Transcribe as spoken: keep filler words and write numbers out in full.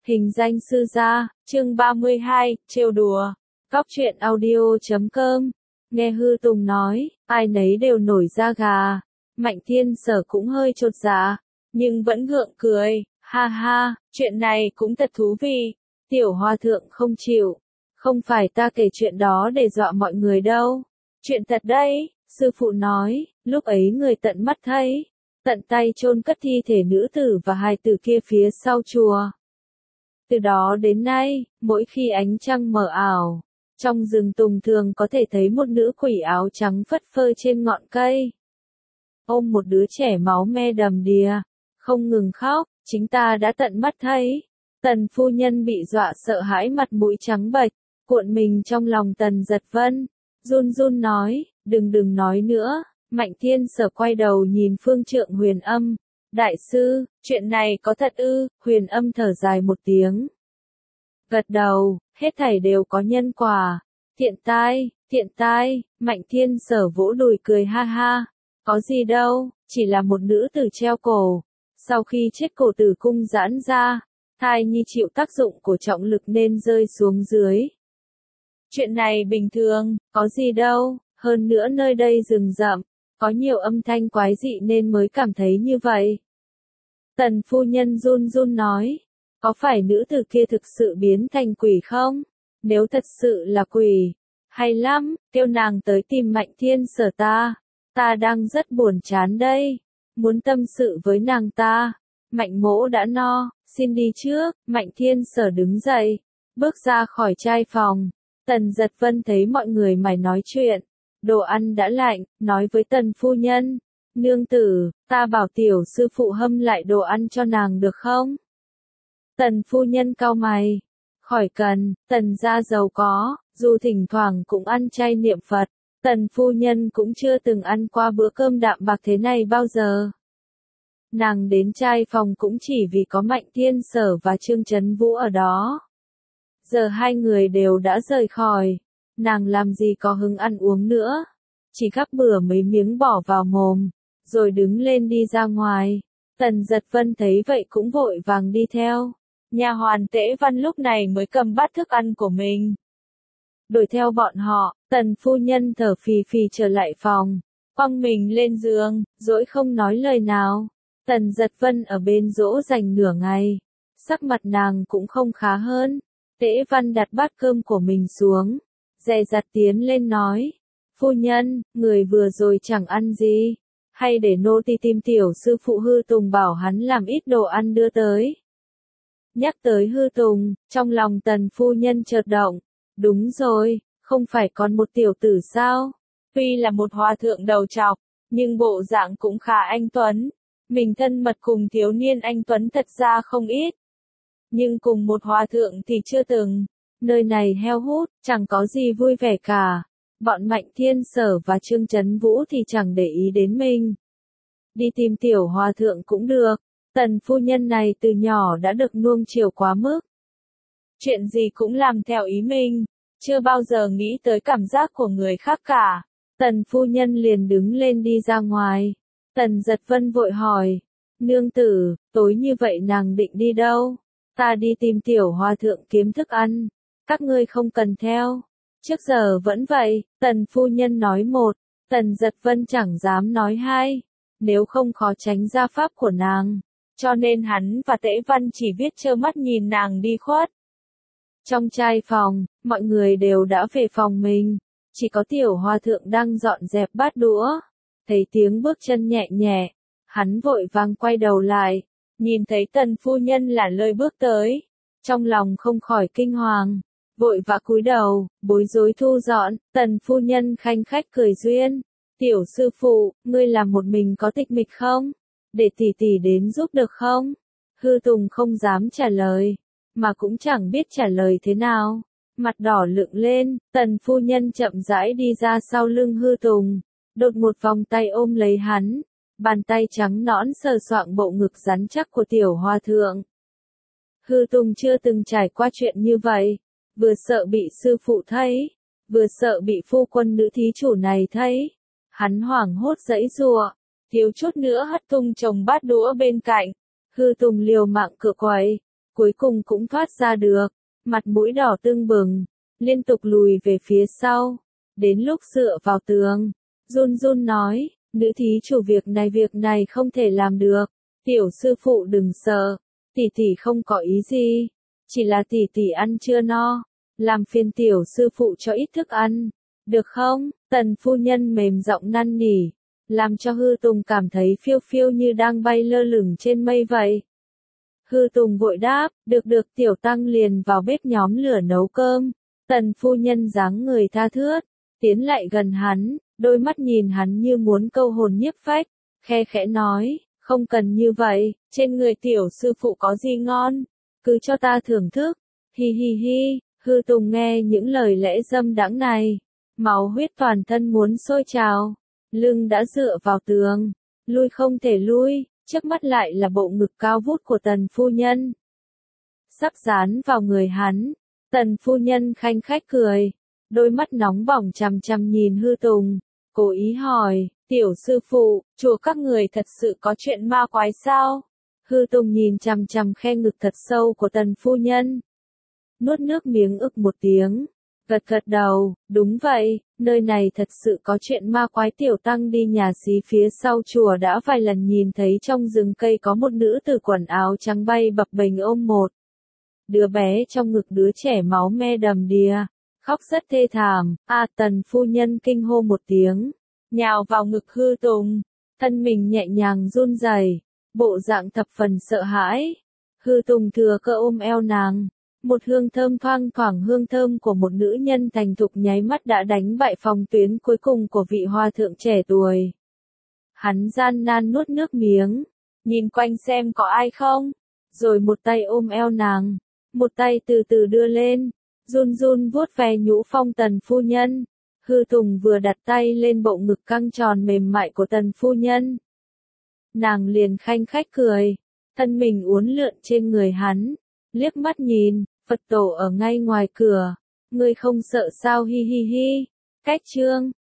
Hình danh sư gia, chương ba mươi hai, trêu đùa. Cóc truyện audio chấm com. Nghe Hư Tùng nói, ai nấy đều nổi da gà. Mạnh Thiên Sở cũng hơi chột dạ, nhưng vẫn gượng cười, ha ha, chuyện này cũng thật thú vị. Tiểu Hòa Thượng không chịu, không phải ta kể chuyện đó để dọa mọi người đâu. Chuyện thật đấy, sư phụ nói, lúc ấy người tận mắt thấy, tận tay chôn cất thi thể nữ tử và hài tử kia phía sau chùa. Từ đó đến nay, mỗi khi ánh trăng mờ ảo, trong rừng tùng thường có thể thấy một nữ quỷ áo trắng phất phơ trên ngọn cây, ôm một đứa trẻ máu me đầm đìa, không ngừng khóc. Chính ta đã tận mắt thấy. Tần phu nhân bị dọa sợ hãi, mặt mũi trắng bệch, cuộn mình trong lòng Tần Giật Vân, run run nói, đừng đừng nói nữa. Mạnh Thiên Sở quay đầu nhìn Phương Trượng Huyền Âm, đại sư, chuyện này có thật ư? Huyền Âm thở dài một tiếng, gật đầu, hết thảy đều có nhân quả. Thiện tai, thiện tai. Mạnh Thiên Sở vỗ đùi cười ha ha, có gì đâu, chỉ là một nữ tử treo cổ, sau khi chết cổ tử cung giãn ra, thai nhi chịu tác dụng của trọng lực nên rơi xuống dưới. Chuyện này bình thường, có gì đâu, hơn nữa nơi đây rừng rậm, có nhiều âm thanh quái dị nên mới cảm thấy như vậy. Tần phu nhân run run nói, có phải nữ tử kia thực sự biến thành quỷ không? Nếu thật sự là quỷ, hay lắm, kêu nàng tới tìm Mạnh Thiên Sở ta, ta đang rất buồn chán đây, muốn tâm sự với nàng ta. Mạnh mỗ đã no, xin đi trước. Mạnh Thiên Sở đứng dậy, bước ra khỏi trai phòng. Tần Giật Vân thấy mọi người mải nói chuyện, đồ ăn đã lạnh, nói với Tần phu nhân, nương tử, ta bảo tiểu sư phụ hâm lại đồ ăn cho nàng được không? Tần phu nhân cau mày, khỏi cần, Tần gia giàu có, dù thỉnh thoảng cũng ăn chay niệm Phật, Tần phu nhân cũng chưa từng ăn qua bữa cơm đạm bạc thế này bao giờ. Nàng đến trai phòng cũng chỉ vì có Mạnh Thiên Sở và Trương Chấn Vũ ở đó. Giờ hai người đều đã rời khỏi, nàng làm gì có hứng ăn uống nữa, chỉ gắp bừa mấy miếng bỏ vào mồm, rồi đứng lên đi ra ngoài. Tần Giật Vân thấy vậy cũng vội vàng đi theo. Nha hoàn Tễ Văn lúc này mới cầm bát thức ăn của mình, đuổi theo bọn họ. Tần phu nhân thở phì phì trở lại phòng, quăng mình lên giường, dỗi không nói lời nào. Tần Giật Vân ở bên dỗ dành nửa ngày, sắc mặt nàng cũng không khá hơn. Tễ Văn đặt bát cơm của mình xuống, dè dặt tiến lên nói, phu nhân, người vừa rồi chẳng ăn gì, hay để nô tỳ tìm tiểu sư phụ Hư Tùng bảo hắn làm ít đồ ăn đưa tới. Nhắc tới Hư Tùng, trong lòng Tần phu nhân chợt động, đúng rồi, không phải còn một tiểu tử sao? Tuy là một hòa thượng đầu trọc, nhưng bộ dạng cũng khá anh tuấn. Mình thân mật cùng thiếu niên anh tuấn thật ra không ít, nhưng cùng một hòa thượng thì chưa từng. Nơi này heo hút, chẳng có gì vui vẻ cả. Bọn Mạnh Thiên Sở và Trương Chấn Vũ thì chẳng để ý đến mình. Đi tìm tiểu hòa thượng cũng được. Tần phu nhân này từ nhỏ đã được nuông chiều quá mức, chuyện gì cũng làm theo ý mình, chưa bao giờ nghĩ tới cảm giác của người khác cả. Tần phu nhân liền đứng lên đi ra ngoài. Tần Giật Vân vội hỏi, nương tử, tối như vậy nàng định đi đâu? Ta đi tìm tiểu hòa thượng kiếm thức ăn, các ngươi không cần theo. Trước giờ vẫn vậy. Tần phu nhân nói một, Tần Giật Vân chẳng dám nói hai, nếu không khó tránh gia pháp của nàng, cho nên hắn và Tễ Văn chỉ biết trơ mắt nhìn nàng đi khuất. Trong trai phòng, mọi người đều đã về phòng mình, chỉ có tiểu hòa thượng đang dọn dẹp bát đũa. Thấy tiếng bước chân nhẹ nhẹ, hắn vội vàng quay đầu lại, nhìn thấy Tần phu nhân là lơi bước tới, trong lòng không khỏi kinh hoàng, vội vã cúi đầu, bối rối thu dọn. Tần phu nhân khanh khách cười duyên, tiểu sư phụ, ngươi làm một mình có tịch mịch không? Để tỷ tỷ đến giúp được không? Hư Tùng không dám trả lời, mà cũng chẳng biết trả lời thế nào, mặt đỏ lựng lên. Tần phu nhân chậm rãi đi ra sau lưng Hư Tùng, đột một vòng tay ôm lấy hắn, bàn tay trắng nõn sờ soạng bộ ngực rắn chắc của tiểu hòa thượng. Hư Tùng chưa từng trải qua chuyện như vậy, vừa sợ bị sư phụ thấy, vừa sợ bị phu quân nữ thí chủ này thấy. Hắn hoảng hốt giãy giụa, thiếu chút nữa hất tung chồng bát đũa bên cạnh. Hư Tùng liều mạng cựa quậy, cuối cùng cũng thoát ra được, mặt mũi đỏ tưng bừng, liên tục lùi về phía sau, đến lúc dựa vào tường, run run nói, nữ thí chủ việc này việc này không thể làm được, tiểu sư phụ đừng sợ, tỷ tỷ không có ý gì, chỉ là tỷ tỷ ăn chưa no, làm phiền tiểu sư phụ cho ít thức ăn, được không? Tần phu nhân mềm giọng năn nỉ, làm cho Hư Tùng cảm thấy phiêu phiêu như đang bay lơ lửng trên mây vậy. Hư Tùng vội đáp, được được tiểu tăng liền vào bếp nhóm lửa nấu cơm. Tần phu nhân dáng người tha thướt, tiến lại gần hắn, đôi mắt nhìn hắn như muốn câu hồn nhiếp phách, khe khẽ nói, không cần như vậy, trên người tiểu sư phụ có gì ngon, cứ cho ta thưởng thức, hi hi hi. Hư Tùng nghe những lời lẽ dâm đãng này, máu huyết toàn thân muốn sôi trào, lưng đã dựa vào tường, lui không thể lui, trước mắt lại là bộ ngực cao vút của tần phu nhân. Sắp dán vào người hắn, tần phu nhân khanh khách cười, đôi mắt nóng bỏng chằm chằm nhìn Hư Tùng, cố ý hỏi, tiểu sư phụ, chùa các người thật sự có chuyện ma quái sao? Hư Tùng nhìn chằm chằm khe ngực thật sâu của tần phu nhân, nuốt nước miếng ức một tiếng, gật gật đầu, đúng vậy, nơi này thật sự có chuyện ma quái. Tiểu tăng đi nhà xí phía sau chùa đã vài lần nhìn thấy trong rừng cây có một nữ tử quần áo trắng bay bập bềnh ôm một đứa bé trong ngực, đứa trẻ máu me đầm đìa, khóc rất thê thảm. A tần phu nhân kinh hô một tiếng, nhào vào ngực Hư Tùng, thân mình nhẹ nhàng run rẩy, bộ dạng thập phần sợ hãi. Hư Tùng thừa cơ ôm eo nàng, một hương thơm thoang thoảng, hương thơm của một nữ nhân thành thục nháy mắt đã đánh bại phòng tuyến cuối cùng của vị hòa thượng trẻ tuổi. Hắn gian nan nuốt nước miếng, nhìn quanh xem có ai không, rồi một tay ôm eo nàng, một tay từ từ đưa lên, run run vuốt ve nhũ phong tần phu nhân. Hư Tùng vừa đặt tay lên bộ ngực căng tròn mềm mại của tần phu nhân, nàng liền khanh khách cười, thân mình uốn lượn trên người hắn, liếc mắt nhìn, Phật tổ ở ngay ngoài cửa, ngươi không sợ sao, hi hi hi. Cách chương